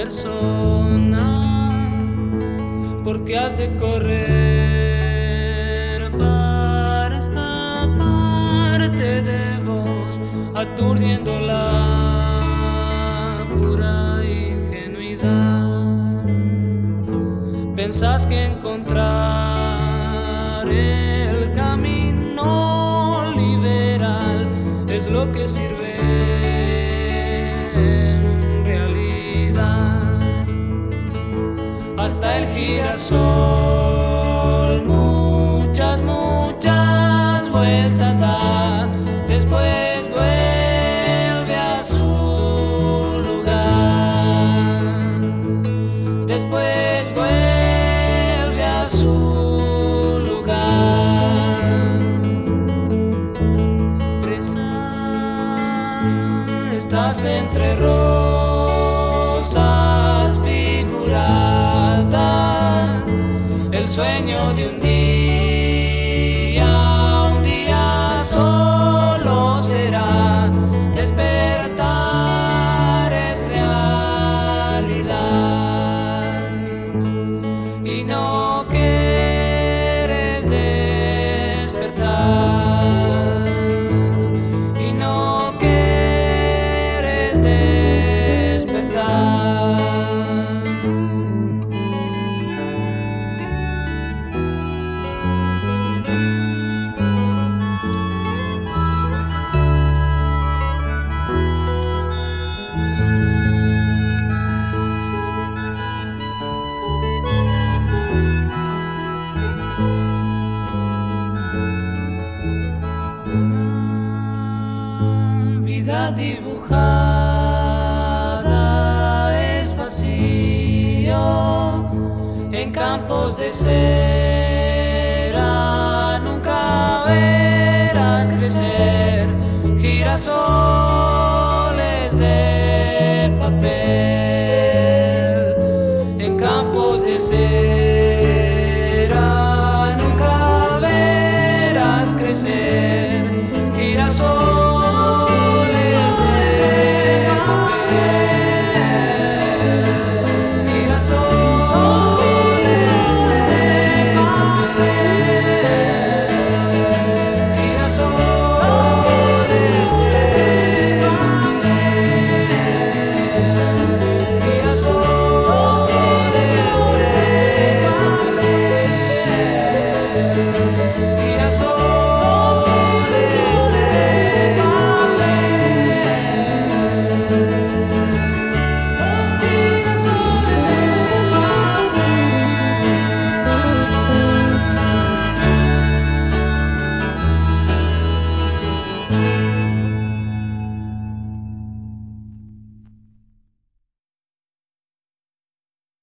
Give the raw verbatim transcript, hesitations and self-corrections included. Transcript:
persona, porque has de correr para escaparte de vos, aturdiendo la pura ingenuidad. Pensás que encontrar el camino liberal es lo que sirve en realidad. Hasta el girasol muchas, muchas vueltas da, después vuelve a su lugar, después vuelve a su lugar. Presa estás entre rosas figuradas, el sueño de un día, un día solo será. Despertar es realidad y no quieres despertar, y no quieres despertar. Vida dibujada es vacío en campos de sed.